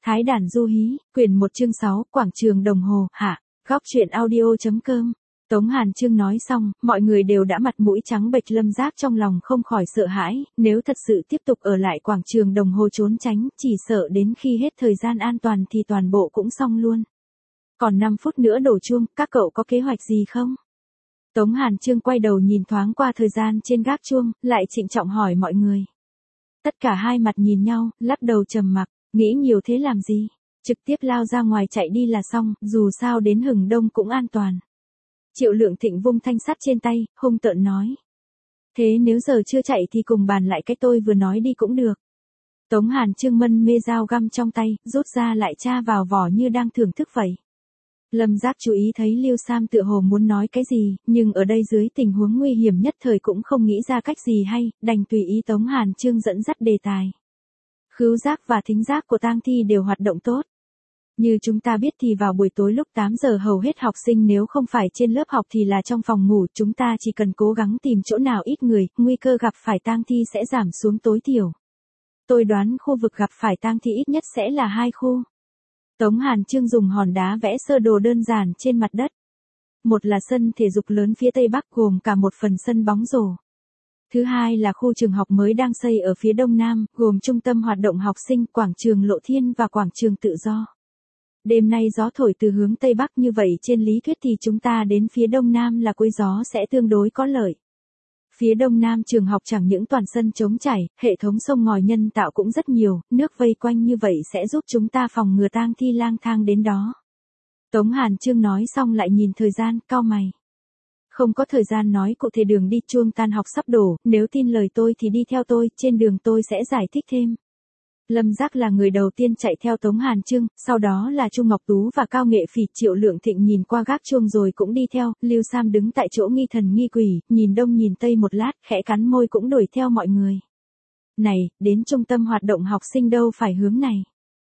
Thái đàn du hí, quyển 1 chương 6, quảng trường đồng hồ, hạ, góc truyện audio.com. Tống Hàn Chương nói xong, mọi người đều đã mặt mũi trắng bệch. Lâm Giác trong lòng không khỏi sợ hãi, nếu thật sự tiếp tục ở lại quảng trường đồng hồ trốn tránh, chỉ sợ đến khi hết thời gian an toàn thì toàn bộ cũng xong luôn. Còn 5 phút nữa đổ chuông, các cậu có kế hoạch gì không? Tống Hàn Chương quay đầu nhìn thoáng qua thời gian trên gác chuông, lại trịnh trọng hỏi mọi người. Tất cả hai mặt nhìn nhau, lắc đầu trầm mặc, nghĩ nhiều thế làm gì? Trực tiếp lao ra ngoài chạy đi là xong, dù sao đến hừng đông cũng an toàn. Triệu Lượng Thịnh vung thanh sắt trên tay, hung tợn nói. Thế nếu giờ chưa chạy thì cùng bàn lại cái tôi vừa nói đi cũng được. Tống Hàn Chương mân mê dao găm trong tay, rút ra lại tra vào vỏ như đang thưởng thức vậy. Lâm Giác chú ý thấy Lưu Sam tựa hồ muốn nói cái gì, nhưng ở đây dưới tình huống nguy hiểm nhất thời cũng không nghĩ ra cách gì hay, đành tùy ý Tống Hàn Chương dẫn dắt đề tài. Khứu giác và thính giác của tang thi đều hoạt động tốt. Như chúng ta biết thì vào buổi tối lúc 8 giờ hầu hết học sinh nếu không phải trên lớp học thì là trong phòng ngủ, chúng ta chỉ cần cố gắng tìm chỗ nào ít người, nguy cơ gặp phải tang thi sẽ giảm xuống tối thiểu. Tôi đoán khu vực gặp phải tang thi ít nhất sẽ là 2 khu. Tống Hàn Chương dùng hòn đá vẽ sơ đồ đơn giản trên mặt đất. Một là sân thể dục lớn phía tây bắc gồm cả một phần sân bóng rổ. Thứ hai là khu trường học mới đang xây ở phía đông nam, gồm trung tâm hoạt động học sinh, quảng trường Lộ Thiên và quảng trường Tự Do. Đêm nay gió thổi từ hướng tây bắc như vậy, trên lý thuyết thì chúng ta đến phía đông nam là cuối gió sẽ tương đối có lợi. Phía đông nam trường học chẳng những toàn sân trống trải, hệ thống sông ngòi nhân tạo cũng rất nhiều, nước vây quanh như vậy sẽ giúp chúng ta phòng ngừa tang thi lang thang đến đó. Tống Hàn Chương nói xong lại nhìn thời gian, cau mày. Không có thời gian nói cụ thể, đường đi, chuông tan học sắp đổ, nếu tin lời tôi thì đi theo tôi, trên đường tôi sẽ giải thích thêm. Lâm Giác là người đầu tiên chạy theo Tống Hàn Chương, sau đó là Chu Ngọc Tú và Cao Nghệ Phỉ. Triệu Lượng Thịnh nhìn qua gác chuông rồi cũng đi theo. Lưu Sam đứng tại chỗ nghi thần nghi quỷ, nhìn đông nhìn tây một lát, khẽ cắn môi cũng đuổi theo mọi người. Này, đến trung tâm hoạt động học sinh đâu phải hướng này.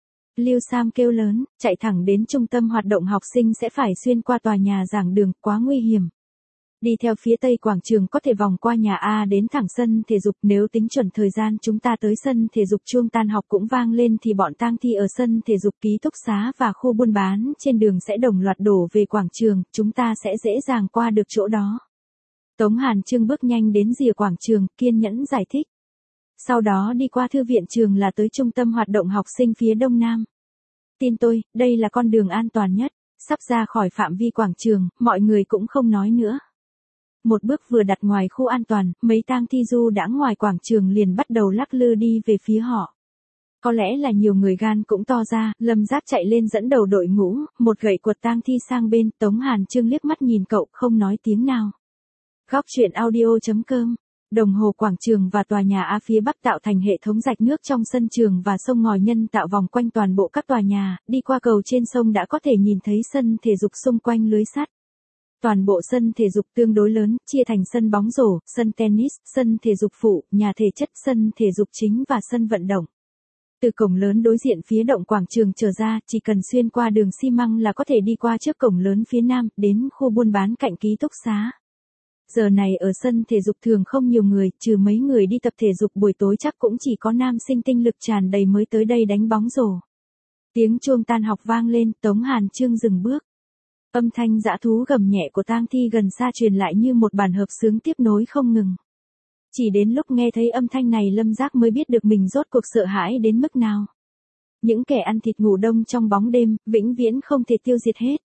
Lưu Sam kêu lớn, chạy thẳng đến trung tâm hoạt động học sinh sẽ phải xuyên qua tòa nhà giảng đường, quá nguy hiểm. Đi theo phía tây quảng trường có thể vòng qua nhà A đến thẳng sân thể dục, nếu tính chuẩn thời gian chúng ta tới sân thể dục chuông tan học cũng vang lên thì bọn tang thi ở sân thể dục, ký túc xá và khu buôn bán trên đường sẽ đồng loạt đổ về quảng trường, chúng ta sẽ dễ dàng qua được chỗ đó. Tống Hàn Chương bước nhanh đến rìa quảng trường, kiên nhẫn giải thích. Sau đó đi qua thư viện trường là tới trung tâm hoạt động học sinh phía đông nam. Tin tôi, đây là con đường an toàn nhất. Sắp ra khỏi phạm vi quảng trường, mọi người cũng không nói nữa. Một bước vừa đặt ngoài khu an toàn, mấy tang thi du đãng ngoài quảng trường liền bắt đầu lắc lư đi về phía họ. Có lẽ là nhiều người gan cũng to ra, Lâm Giác chạy lên dẫn đầu đội ngũ, một gậy quật tang thi sang bên. Tống Hàn Chương liếc mắt nhìn cậu, không nói tiếng nào. Góc truyện audio.com. Đồng hồ quảng trường và tòa nhà A phía bắc tạo thành hệ thống rạch nước trong sân trường và sông ngòi nhân tạo vòng quanh toàn bộ các tòa nhà, đi qua cầu trên sông đã có thể nhìn thấy sân thể dục xung quanh lưới sắt. Toàn bộ sân thể dục tương đối lớn, chia thành sân bóng rổ, sân tennis, sân thể dục phụ, nhà thể chất, sân thể dục chính và sân vận động. Từ cổng lớn đối diện phía động quảng trường trở ra, chỉ cần xuyên qua đường xi măng là có thể đi qua trước cổng lớn phía nam, đến khu buôn bán cạnh ký túc xá. Giờ này ở sân thể dục thường không nhiều người, trừ mấy người đi tập thể dục buổi tối chắc cũng chỉ có nam sinh tinh lực tràn đầy mới tới đây đánh bóng rổ. Tiếng chuông tan học vang lên, Tống Hàn Chương dừng bước. Âm thanh dã thú gầm nhẹ của tang thi gần xa truyền lại như một bản hợp xướng tiếp nối không ngừng. Chỉ đến lúc nghe thấy âm thanh này Lâm Giác mới biết được mình rốt cuộc sợ hãi đến mức nào. Những kẻ ăn thịt ngủ đông trong bóng đêm, vĩnh viễn không thể tiêu diệt hết.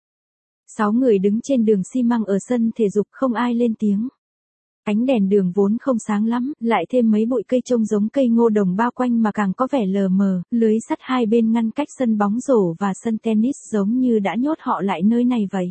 6 người đứng trên đường xi măng ở sân thể dục, không ai lên tiếng. Ánh đèn đường vốn không sáng lắm, lại thêm mấy bụi cây trông giống cây ngô đồng bao quanh mà càng có vẻ lờ mờ, lưới sắt hai bên ngăn cách sân bóng rổ và sân tennis giống như đã nhốt họ lại nơi này vậy.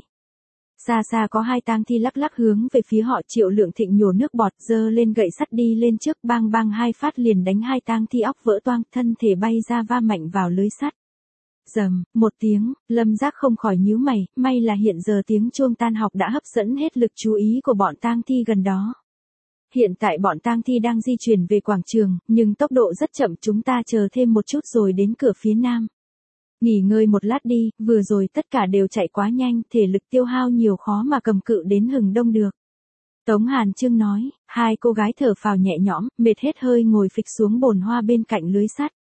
Xa xa có 2 tang thi lắc lắc hướng về phía họ. Triệu Lượng Thịnh nhổ nước bọt, giơ lên gậy sắt đi lên trước, bang bang 2 phát liền đánh 2 tang thi óc vỡ toang, thân thể bay ra va mạnh vào lưới sắt. Rầm, một tiếng, Lâm Giác không khỏi nhíu mày, may là hiện giờ tiếng chuông tan học đã hấp dẫn hết lực chú ý của bọn tang thi gần đó. Hiện tại bọn tang thi đang di chuyển về quảng trường, nhưng tốc độ rất chậm, chúng ta chờ thêm một chút rồi đến cửa phía nam. Nghỉ ngơi một lát đi, vừa rồi tất cả đều chạy quá nhanh, thể lực tiêu hao nhiều khó mà cầm cự đến hừng đông được. Tống Hàn Chương nói, 2 cô gái thở phào nhẹ nhõm, mệt hết hơi ngồi phịch xuống bồn hoa bên cạnh lưới sắt.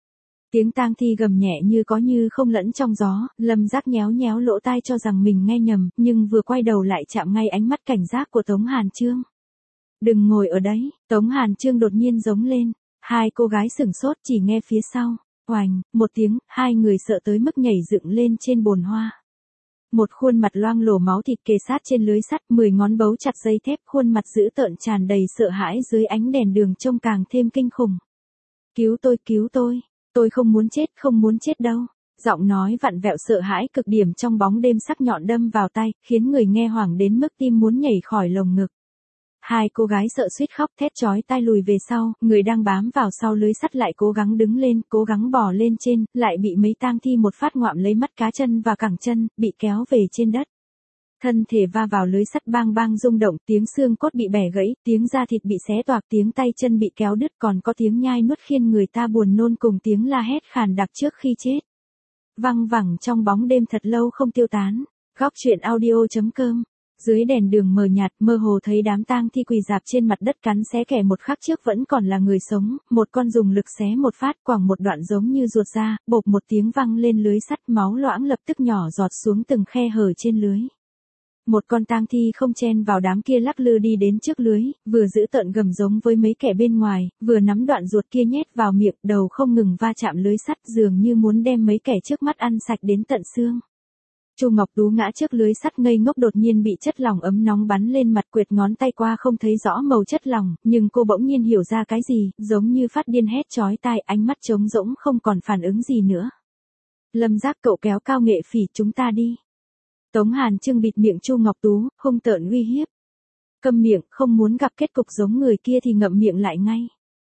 Tiếng tang thi gầm nhẹ như có như không lẫn trong gió, Lâm Giác nhéo nhéo lỗ tai cho rằng mình nghe nhầm, nhưng vừa quay đầu lại chạm ngay ánh mắt cảnh giác của Tống Hàn Chương. Đừng ngồi ở đấy, Tống Hàn Chương đột nhiên giống lên. Hai cô gái sửng sốt chỉ nghe phía sau. Oành, một tiếng, hai người sợ tới mức nhảy dựng lên trên bồn hoa. Một khuôn mặt loang lổ máu thịt kề sát trên lưới sắt, 10 ngón bấu chặt dây thép, khuôn mặt dữ tợn tràn đầy sợ hãi dưới ánh đèn đường trông càng thêm kinh khủng. Cứu tôi, tôi không muốn chết đâu. Giọng nói vặn vẹo sợ hãi cực điểm trong bóng đêm sắc nhọn đâm vào tai, khiến người nghe hoảng đến mức tim muốn nhảy khỏi lồng ngực. Hai cô gái sợ suýt khóc thét chói tai lùi về sau, người đang bám vào sau lưới sắt lại cố gắng đứng lên, cố gắng bò lên trên, lại bị mấy tang thi một phát ngoạm lấy mắt cá chân và cẳng chân, bị kéo về trên đất. Thân thể va vào lưới sắt bang bang rung động, tiếng xương cốt bị bẻ gãy, tiếng da thịt bị xé toạc, tiếng tay chân bị kéo đứt, còn có tiếng nhai nuốt khiến người ta buồn nôn cùng tiếng la hét khàn đặc trước khi chết. Văng vẳng trong bóng đêm thật lâu không tiêu tán. Góc truyện audio.com. Dưới đèn đường mờ nhạt, mơ hồ thấy đám tang thi quỳ rạp trên mặt đất cắn xé kẻ một khắc trước vẫn còn là người sống, một con dùng lực xé một phát quẳng một đoạn giống như ruột ra, bộp một tiếng văng lên lưới sắt, máu loãng lập tức nhỏ giọt xuống từng khe hở trên lưới. Một con tang thi không chen vào đám kia lắc lư đi đến trước lưới, vừa giữ tợn gầm giống với mấy kẻ bên ngoài, vừa nắm đoạn ruột kia nhét vào miệng, đầu không ngừng va chạm lưới sắt, dường như muốn đem mấy kẻ trước mắt ăn sạch đến tận xương. Chu Ngọc Tú ngã trước lưới sắt ngây ngốc, đột nhiên bị chất lỏng ấm nóng bắn lên mặt, quệt ngón tay qua không thấy rõ màu chất lỏng, nhưng cô bỗng nhiên hiểu ra cái gì, giống như phát điên hét chói tai, ánh mắt trống rỗng không còn phản ứng gì nữa. Lâm Giác, cậu kéo Cao Nghệ Phỉ, chúng ta đi. Tống Hàn Chương bịt miệng Chu Ngọc Tú, hung tợn uy hiếp. Câm miệng, không muốn gặp kết cục giống người kia thì ngậm miệng lại ngay.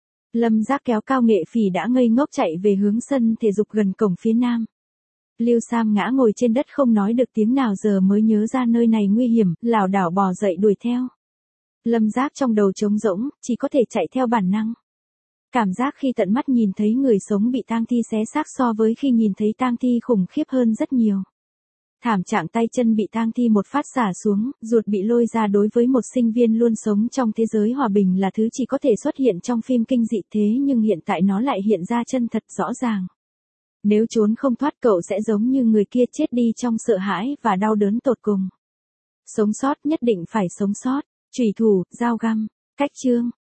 Lâm Giác kéo Cao Nghệ Phỉ đã ngây ngốc chạy về hướng sân thể dục gần cổng phía nam. Lưu Sam ngã ngồi trên đất không nói được tiếng nào, giờ mới nhớ ra nơi này nguy hiểm, lảo đảo bò dậy đuổi theo. Lâm Giác trong đầu trống rỗng, chỉ có thể chạy theo bản năng. Cảm giác khi tận mắt nhìn thấy người sống bị tang thi xé xác so với khi nhìn thấy tang thi khủng khiếp hơn rất nhiều. Thảm trạng tay chân bị tang thi một phát xả xuống, ruột bị lôi ra đối với một sinh viên luôn sống trong thế giới hòa bình là thứ chỉ có thể xuất hiện trong phim kinh dị, thế nhưng hiện tại nó lại hiện ra chân thật rõ ràng. Nếu trốn không thoát cậu sẽ giống như người kia, chết đi trong sợ hãi và đau đớn tột cùng. Sống sót, nhất định phải sống sót. Chủy thủ, dao găm, cách chương.